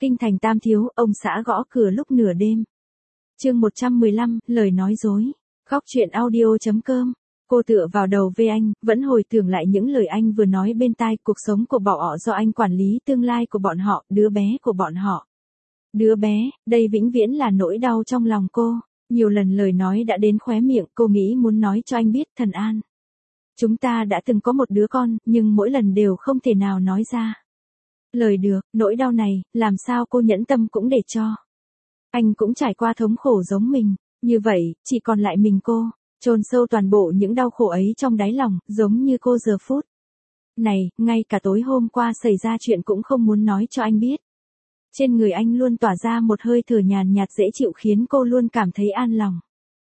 Kinh thành Tam Thiếu, ông xã gõ cửa lúc nửa đêm. Chương 115, lời nói dối. Góc truyện audio.com. Cô tựa vào đầu vai anh, vẫn hồi tưởng lại những lời anh vừa nói bên tai, cuộc sống của bọn họ do anh quản lý, tương lai của bọn họ, đứa bé của bọn họ. Đứa bé, đây vĩnh viễn là nỗi đau trong lòng cô. Nhiều lần lời nói đã đến khóe miệng, cô nghĩ muốn nói cho anh biết, Thần An. Chúng ta đã từng có một đứa con, nhưng mỗi lần đều không thể nào nói ra lời được, nỗi đau này, làm sao cô nhẫn tâm cũng để cho. Anh cũng trải qua thống khổ giống mình, như vậy, chỉ còn lại mình cô, chôn sâu toàn bộ những đau khổ ấy trong đáy lòng, giống như cô giờ phút này, ngay cả tối hôm qua xảy ra chuyện cũng không muốn nói cho anh biết. Trên người anh luôn tỏa ra một hơi thở nhàn nhạt dễ chịu khiến cô luôn cảm thấy an lòng.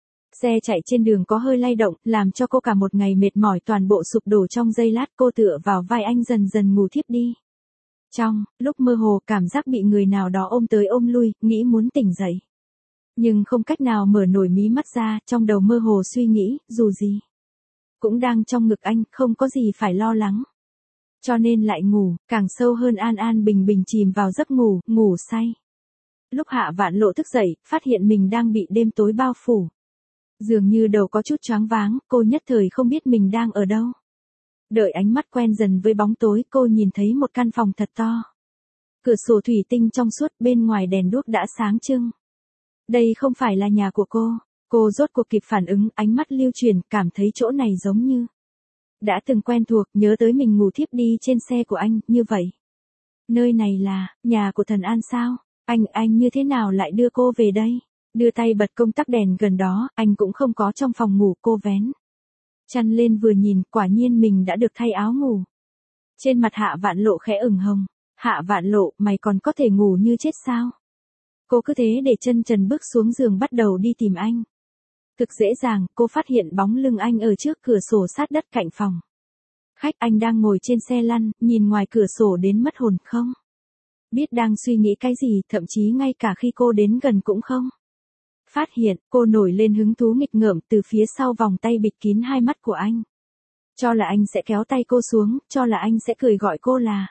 Xe chạy trên đường có hơi lay động, làm cho cô cả một ngày mệt mỏi toàn bộ sụp đổ trong giây lát, cô tựa vào vai anh dần dần ngủ thiếp đi. Trong lúc mơ hồ cảm giác bị người nào đó ôm tới ôm lui, nghĩ muốn tỉnh dậy. Nhưng không cách nào mở nổi mí mắt ra, trong đầu mơ hồ suy nghĩ, dù gì cũng đang trong ngực anh, không có gì phải lo lắng. Cho nên lại ngủ, càng sâu hơn an an bình bình chìm vào giấc ngủ, ngủ say. Lúc Hạ Vạn Lộ thức dậy, phát hiện mình đang bị đêm tối bao phủ. Dường như đầu có chút choáng váng, cô nhất thời không biết mình đang ở đâu. Đợi ánh mắt quen dần với bóng tối, cô nhìn thấy một căn phòng thật to. Cửa sổ thủy tinh trong suốt, bên ngoài đèn đuốc đã sáng trưng. Đây không phải là nhà của cô rốt cuộc kịp phản ứng, ánh mắt lưu chuyển, cảm thấy chỗ này giống như đã từng quen thuộc, nhớ tới mình ngủ thiếp đi trên xe của anh, như vậy. Nơi này là nhà của Thần An sao? Anh như thế nào lại đưa cô về đây? Đưa tay bật công tắc đèn gần đó, anh cũng không có trong phòng ngủ, cô vén chăn lên vừa nhìn, quả nhiên mình đã được thay áo ngủ. Trên mặt Hạ Vạn Lộ khẽ ửng hồng. Hạ Vạn Lộ, mày còn có thể ngủ như chết sao? Cô cứ thế để chân trần bước xuống giường bắt đầu đi tìm anh. Thực dễ dàng, cô phát hiện bóng lưng anh ở trước cửa sổ sát đất cạnh phòng khách. Anh đang ngồi trên xe lăn, nhìn ngoài cửa sổ đến mất hồn không biết đang suy nghĩ cái gì, thậm chí ngay cả khi cô đến gần cũng không phát hiện. Cô nổi lên hứng thú nghịch ngợm, từ phía sau vòng tay bịt kín hai mắt của anh. Cho là anh sẽ kéo tay cô xuống, cho là anh sẽ cười gọi cô là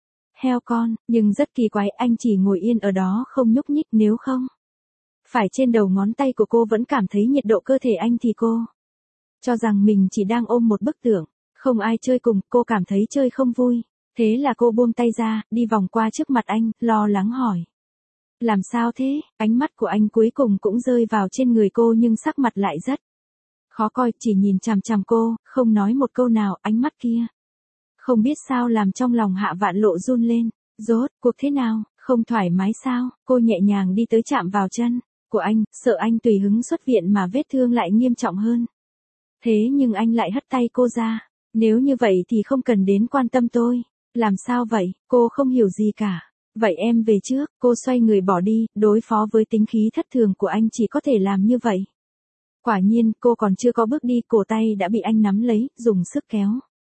heo con, nhưng rất kỳ quái, anh chỉ ngồi yên ở đó không nhúc nhích, nếu không phải trên đầu ngón tay của cô vẫn cảm thấy nhiệt độ cơ thể anh thì cô cho rằng mình chỉ đang ôm một bức tượng, không ai chơi cùng, cô cảm thấy chơi không vui. Thế là cô buông tay ra, đi vòng qua trước mặt anh, lo lắng hỏi. Làm sao thế? Ánh mắt của anh cuối cùng cũng rơi vào trên người cô nhưng sắc mặt lại rất khó coi, chỉ nhìn chằm chằm cô, không nói một câu nào, ánh mắt kia. Không biết sao làm trong lòng Hạ Vạn Lộ run lên. Rốt cuộc thế nào, không thoải mái sao? Cô nhẹ nhàng đi tới chạm vào chân của anh, sợ anh tùy hứng xuất viện mà vết thương lại nghiêm trọng hơn. Thế nhưng anh lại hất tay cô ra. Nếu như vậy thì không cần đến quan tâm tôi. Làm sao vậy? Cô không hiểu gì cả. Vậy em về trước, cô xoay người bỏ đi, đối phó với tính khí thất thường của anh chỉ có thể làm như vậy. Quả nhiên, cô còn chưa có bước đi, cổ tay đã bị anh nắm lấy, dùng sức kéo.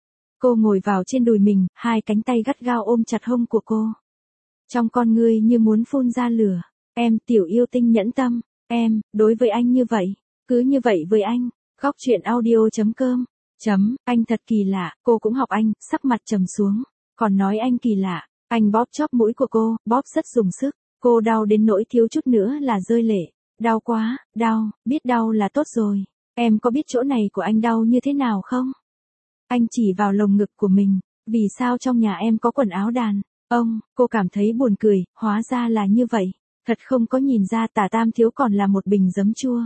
Cô ngồi vào trên đùi mình, hai cánh tay gắt gao ôm chặt hông của cô. Trong con ngươi như muốn phun ra lửa. Em, tiểu yêu tinh nhẫn tâm, em, đối với anh như vậy, cứ như vậy với anh. Góc truyện audio.com. Anh thật kỳ lạ, cô cũng học anh, sắc mặt trầm xuống. Còn nói anh kỳ lạ. Anh bóp chóp mũi của cô, bóp rất dùng sức. Cô đau đến nỗi thiếu chút nữa là rơi lệ. Đau quá, đau, biết đau là tốt rồi. Em có biết chỗ này của anh đau như thế nào không? Anh chỉ vào lồng ngực của mình. Vì sao trong nhà em có quần áo đàn? Cô cảm thấy buồn cười, hóa ra là như vậy. Thật không có nhìn ra Tả Tam Thiếu còn là một bình giấm chua.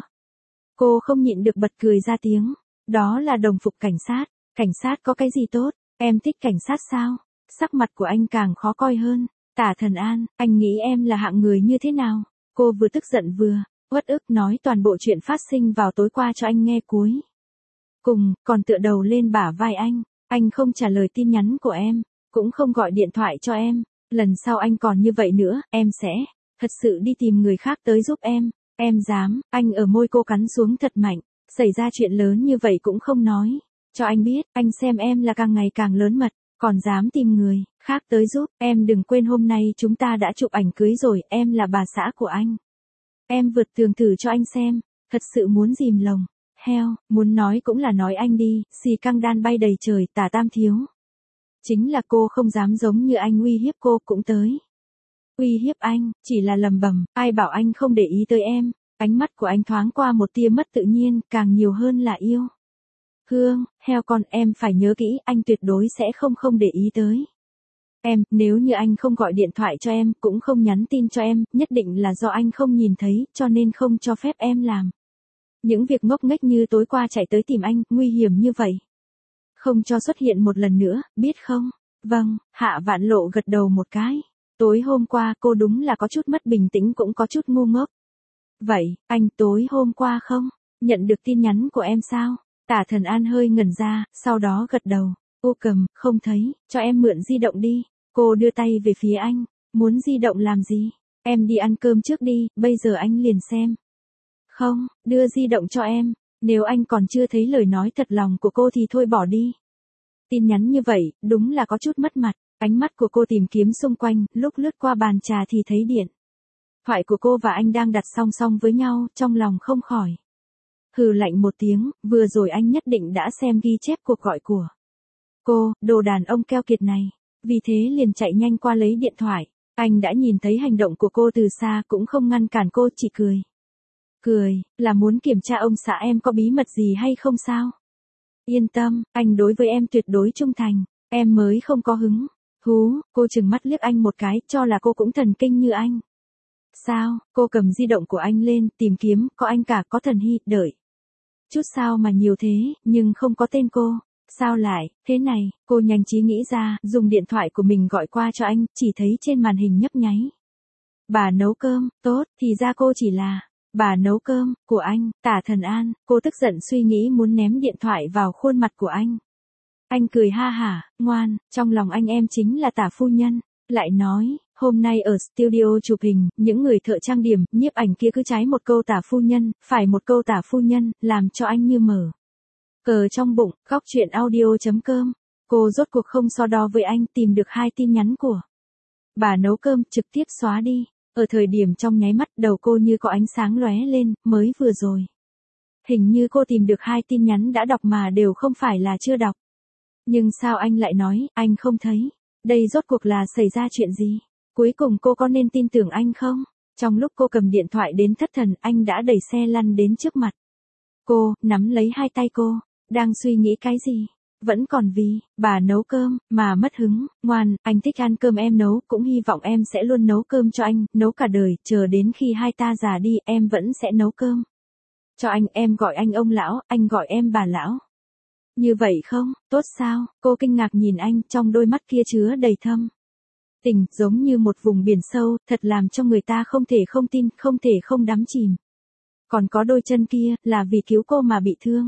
Cô không nhịn được bật cười ra tiếng. Đó là đồng phục cảnh sát. Cảnh sát có cái gì tốt? Em thích cảnh sát sao? Sắc mặt của anh càng khó coi hơn. Tả Thần An, anh nghĩ em là hạng người như thế nào? Cô vừa tức giận vừa uất ức nói toàn bộ chuyện phát sinh vào tối qua cho anh nghe cuối cùng, còn tựa đầu lên bả vai anh. Anh không trả lời tin nhắn của em, cũng không gọi điện thoại cho em. Lần sau anh còn như vậy nữa, em sẽ thật sự đi tìm người khác tới giúp em. Em dám? Anh ở môi cô cắn xuống thật mạnh. Xảy ra chuyện lớn như vậy cũng không nói cho anh biết. Anh xem em là càng ngày càng lớn mật, còn dám tìm người khác tới giúp. Em đừng quên hôm nay chúng ta đã chụp ảnh cưới rồi, em là bà xã của anh. Em vượt tường thử cho anh xem, thật sự muốn dìm lồng heo, muốn nói cũng là nói anh đi. Xì căng đan bay đầy trời, Tả Tam Thiếu chính là cô không dám giống như anh uy hiếp cô, cũng tới Uy hiếp anh, chỉ là lầm bầm, ai bảo anh không để ý tới em. Ánh mắt của anh thoáng qua một tia mất tự nhiên, càng nhiều hơn là yêu. Hương, heo con, em phải nhớ kỹ, anh tuyệt đối sẽ không để ý tới em, nếu như anh không gọi điện thoại cho em, cũng không nhắn tin cho em, nhất định là do anh không nhìn thấy, cho nên không cho phép em làm những việc ngốc nghếch như tối qua chạy tới tìm anh, nguy hiểm như vậy. Không cho xuất hiện một lần nữa, biết không? Vâng, Hạ Vạn Lộ gật đầu một cái. Tối hôm qua cô đúng là có chút mất bình tĩnh cũng có chút ngu ngốc. Vậy, anh tối hôm qua không? Nhận được tin nhắn của em sao? Tả Thần An hơi ngẩn ra, sau đó gật đầu. Cô cầm, không thấy, cho em mượn di động đi. Cô đưa tay về phía anh. Muốn di động làm gì? Em đi ăn cơm trước đi, bây giờ anh liền xem. Không, đưa di động cho em. Nếu anh còn chưa thấy lời nói thật lòng của cô thì thôi bỏ đi. Tin nhắn như vậy, đúng là có chút mất mặt. Ánh mắt của cô tìm kiếm xung quanh, lúc lướt qua bàn trà thì thấy điện thoại của cô và anh đang đặt song song với nhau, trong lòng không khỏi hừ lạnh một tiếng, vừa rồi anh nhất định đã xem ghi chép cuộc gọi của cô, đồ đàn ông keo kiệt này. Vì thế liền chạy nhanh qua lấy điện thoại. Anh đã nhìn thấy hành động của cô từ xa cũng không ngăn cản cô, chỉ cười. Cười, là muốn kiểm tra ông xã em có bí mật gì hay không sao? Yên tâm, anh đối với em tuyệt đối trung thành, em mới không có hứng. Hú, cô trừng mắt liếc anh một cái, cho là cô cũng thần kinh như anh. Sao, cô cầm di động của anh lên, tìm kiếm, có anh cả, có Thần Hy, đợi. Chút sao mà nhiều thế, nhưng không có tên cô. Sao lại, thế này, cô nhanh trí nghĩ ra, dùng điện thoại của mình gọi qua cho anh, chỉ thấy trên màn hình nhấp nháy. Bà nấu cơm, tốt, thì ra cô chỉ là bà nấu cơm, của anh, Tả Thần An. Cô tức giận suy nghĩ muốn ném điện thoại vào khuôn mặt của anh. Anh cười ha hả, ngoan, trong lòng anh em chính là Tả phu nhân. Lại nói, hôm nay ở studio chụp hình, những người thợ trang điểm, nhiếp ảnh kia cứ trái một câu Tả phu nhân, phải một câu Tả phu nhân, làm cho anh như mở cờ trong bụng. Góc truyện audio.com. Cô rốt cuộc không so đo với anh, tìm được 2 tin nhắn của bà nấu cơm, trực tiếp xóa đi. Ở thời điểm trong nháy mắt, đầu cô như có ánh sáng lóe lên, mới vừa rồi. Hình như cô tìm được 2 tin nhắn đã đọc mà đều không phải là chưa đọc. Nhưng sao anh lại nói, anh không thấy? Đây rốt cuộc là xảy ra chuyện gì? Cuối cùng cô có nên tin tưởng anh không? Trong lúc cô cầm điện thoại đến thất thần, anh đã đẩy xe lăn đến trước mặt cô, nắm lấy 2 tay cô. Đang suy nghĩ cái gì? Vẫn còn vì bà nấu cơm mà mất hứng. Ngoan, anh thích ăn cơm em nấu, cũng hy vọng em sẽ luôn nấu cơm cho anh, nấu cả đời, chờ đến khi hai ta già đi, em vẫn sẽ nấu cơm cho anh. Em gọi anh ông lão, anh gọi em bà lão. Như vậy không, tốt sao? Cô kinh ngạc nhìn anh, trong đôi mắt kia chứa đầy thâm tình, giống như một vùng biển sâu, thật làm cho người ta không thể không tin, không thể không đắm chìm. Còn có đôi chân kia, là vì cứu cô mà bị thương.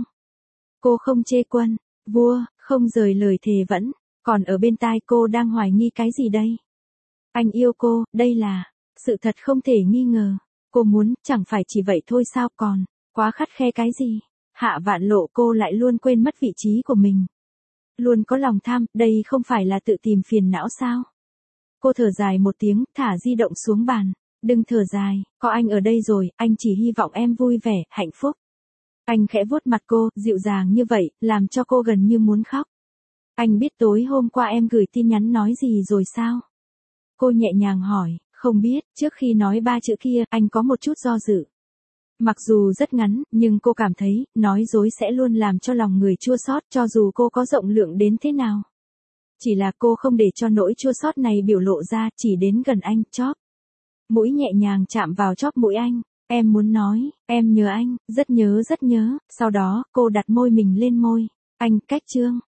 Cô không chê quân vua, không rời lời thề vẫn, còn ở bên tai cô đang hoài nghi cái gì đây? Anh yêu cô, đây là sự thật không thể nghi ngờ. Cô muốn, chẳng phải chỉ vậy thôi sao, còn quá khắt khe cái gì? Hạ Vạn Lộ, cô lại luôn quên mất vị trí của mình. Luôn có lòng tham, đây không phải là tự tìm phiền não sao? Cô thở dài một tiếng, thả di động xuống bàn. Đừng thở dài, có anh ở đây rồi, anh chỉ hy vọng em vui vẻ, hạnh phúc. Anh khẽ vuốt mặt cô, dịu dàng như vậy, làm cho cô gần như muốn khóc. Anh biết tối hôm qua em gửi tin nhắn nói gì rồi sao? Cô nhẹ nhàng hỏi, không biết, trước khi nói 3 chữ kia, anh có một chút do dự. Mặc dù rất ngắn, nhưng cô cảm thấy, nói dối sẽ luôn làm cho lòng người chua xót, cho dù cô có rộng lượng đến thế nào. Chỉ là cô không để cho nỗi chua xót này biểu lộ ra, chỉ đến gần anh, chóp mũi nhẹ nhàng chạm vào chóp mũi anh. Em muốn nói, em nhớ anh, rất nhớ, sau đó, cô đặt môi mình lên môi anh. Cách chương